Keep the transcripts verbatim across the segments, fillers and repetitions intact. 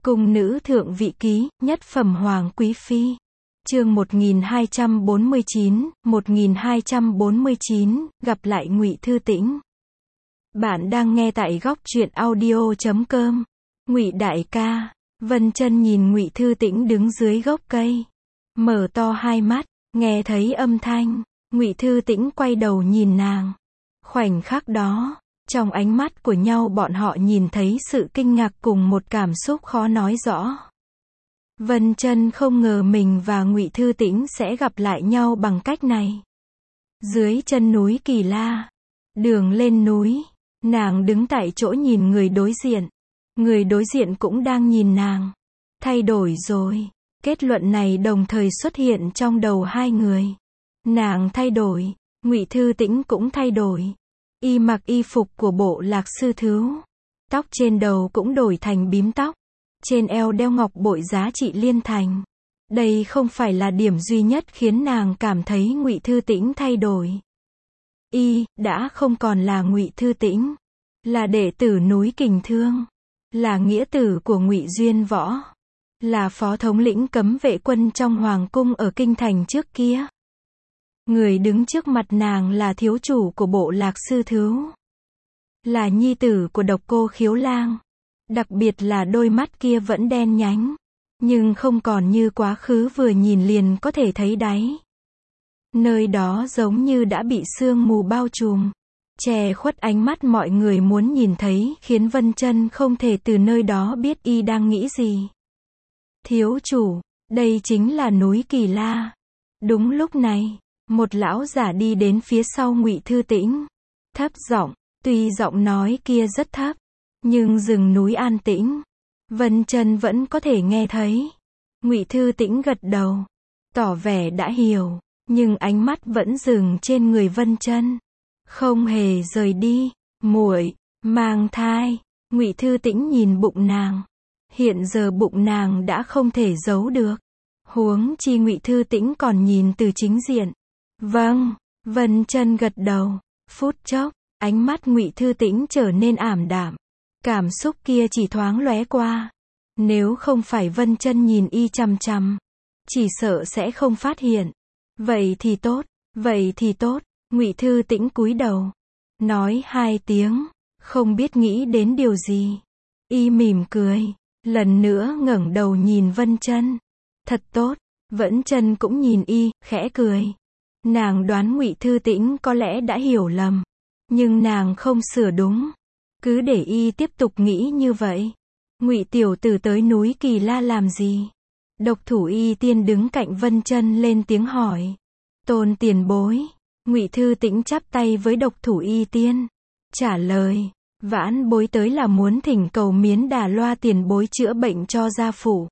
Cung nữ thượng vị ký, nhất phẩm hoàng quý phi. Chương một nghìn hai trăm bốn mươi chín, một nghìn hai trăm bốn mươi chín, gặp lại Ngụy Thư Tĩnh. Bạn đang nghe tại góc truyện audio chấm com. Ngụy đại ca. Vân Chân nhìn Ngụy Thư Tĩnh đứng dưới gốc cây, mở to hai mắt, nghe thấy âm thanh, Ngụy Thư Tĩnh quay đầu nhìn nàng. Khoảnh khắc đó, trong ánh mắt của nhau bọn họ nhìn thấy sự kinh ngạc cùng một cảm xúc khó nói rõ. Vân Chân không ngờ mình và Ngụy Thư Tĩnh sẽ gặp lại nhau bằng cách này. Dưới chân núi Kỳ La, đường lên núi, nàng đứng tại chỗ nhìn người đối diện. Người đối diện cũng đang nhìn nàng. Thay đổi rồi. Kết luận này đồng thời xuất hiện trong đầu hai người. Nàng thay đổi, Ngụy Thư Tĩnh cũng thay đổi. Y mặc y phục của Bộ Lạc Sư Thứu. Tóc trên đầu cũng đổi thành bím tóc. Trên eo đeo ngọc bội giá trị liên thành. Đây không phải là điểm duy nhất khiến nàng cảm thấy Ngụy Thư Tĩnh thay đổi. Y đã không còn là Ngụy Thư Tĩnh, là đệ tử núi Kình Thương, là nghĩa tử của Ngụy Duyên Võ, là phó thống lĩnh cấm vệ quân trong hoàng cung ở kinh thành trước kia. Người đứng trước mặt nàng là thiếu chủ của Bộ Lạc Sư Thứu, là nhi tử của Độc Cô Khiếu Lang. Đặc biệt là đôi mắt kia vẫn đen nhánh, nhưng không còn như quá khứ vừa nhìn liền có thể thấy đáy. Nơi đó giống như đã bị sương mù bao trùm, che khuất ánh mắt mọi người muốn nhìn thấy, khiến Vân Chân không thể từ nơi đó biết y đang nghĩ gì. Thiếu chủ, đây chính là núi Kỳ La. Đúng lúc này, một lão giả đi đến phía sau Ngụy Thư Tĩnh, thấp giọng, tuy giọng nói kia rất thấp, nhưng rừng núi an tĩnh, Vân Chân vẫn có thể nghe thấy. Ngụy Thư Tĩnh gật đầu, tỏ vẻ đã hiểu, nhưng ánh mắt vẫn dừng trên người Vân Chân, không hề rời đi. Muội mang thai. Ngụy Thư Tĩnh nhìn bụng nàng. Hiện giờ bụng nàng đã không thể giấu được. Huống chi Ngụy Thư Tĩnh còn nhìn từ chính diện. Vâng, Vân Chân gật đầu. Phút chốc, ánh mắt Ngụy Thư Tĩnh trở nên ảm đạm. Cảm xúc kia chỉ thoáng lóe qua. Nếu không phải Vân Chân nhìn y chằm chằm, chỉ sợ sẽ không phát hiện. Vậy thì tốt, vậy thì tốt. Ngụy Thư Tĩnh cúi đầu, nói hai tiếng, không biết nghĩ đến điều gì. Y mỉm cười, lần nữa ngẩng đầu nhìn Vân Chân. Thật tốt. Vân Chân cũng nhìn y, khẽ cười. Nàng đoán Ngụy Thư Tĩnh có lẽ đã hiểu lầm, nhưng nàng không sửa đúng, cứ để y tiếp tục nghĩ như vậy. Ngụy tiểu tử tới núi Kỳ La làm gì? Độc Thủ Y Tiên đứng cạnh Vân Chân lên tiếng hỏi. Tôn tiền bối. Ngụy Thư Tĩnh chắp tay với Độc Thủ Y Tiên, trả lời, vãn bối tới là muốn thỉnh cầu Miến Đà Loa tiền bối chữa bệnh cho gia phụ.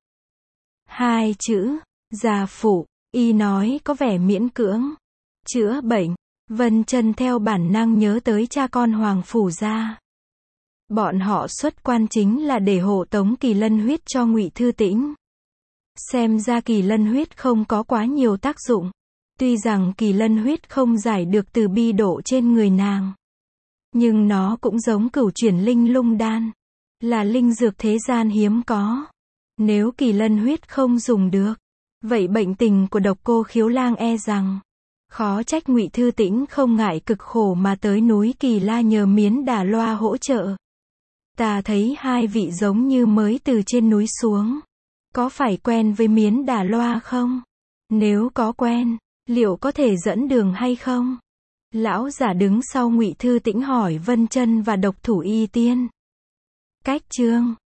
Hai chữ, gia phụ, y nói có vẻ miễn cưỡng. Chữa bệnh. Vân Chân theo bản năng nhớ tới cha con Hoàng Phủ Gia. Bọn họ xuất quan chính là để hộ tống Kỳ Lân huyết cho Ngụy Thư Tĩnh. Xem ra Kỳ Lân huyết không có quá nhiều tác dụng. Tuy rằng Kỳ Lân huyết không giải được từ bi độ trên người nàng, nhưng nó cũng giống Cửu Chuyển Linh Lung Đan, là linh dược thế gian hiếm có. Nếu Kỳ Lân huyết không dùng được, vậy bệnh tình của Độc Cô Khiếu Lang e rằng khó trách Ngụy Thư Tĩnh không ngại cực khổ mà tới núi Kỳ La nhờ Miến Đà Loa hỗ trợ. Ta thấy hai vị giống như mới từ trên núi xuống. Có phải quen với Miến Đà Loa không? Nếu có quen, liệu có thể dẫn đường hay không? Lão giả đứng sau Ngụy Thư Tĩnh hỏi Vân Chân và Độc Thủ Y Tiên. Cách chương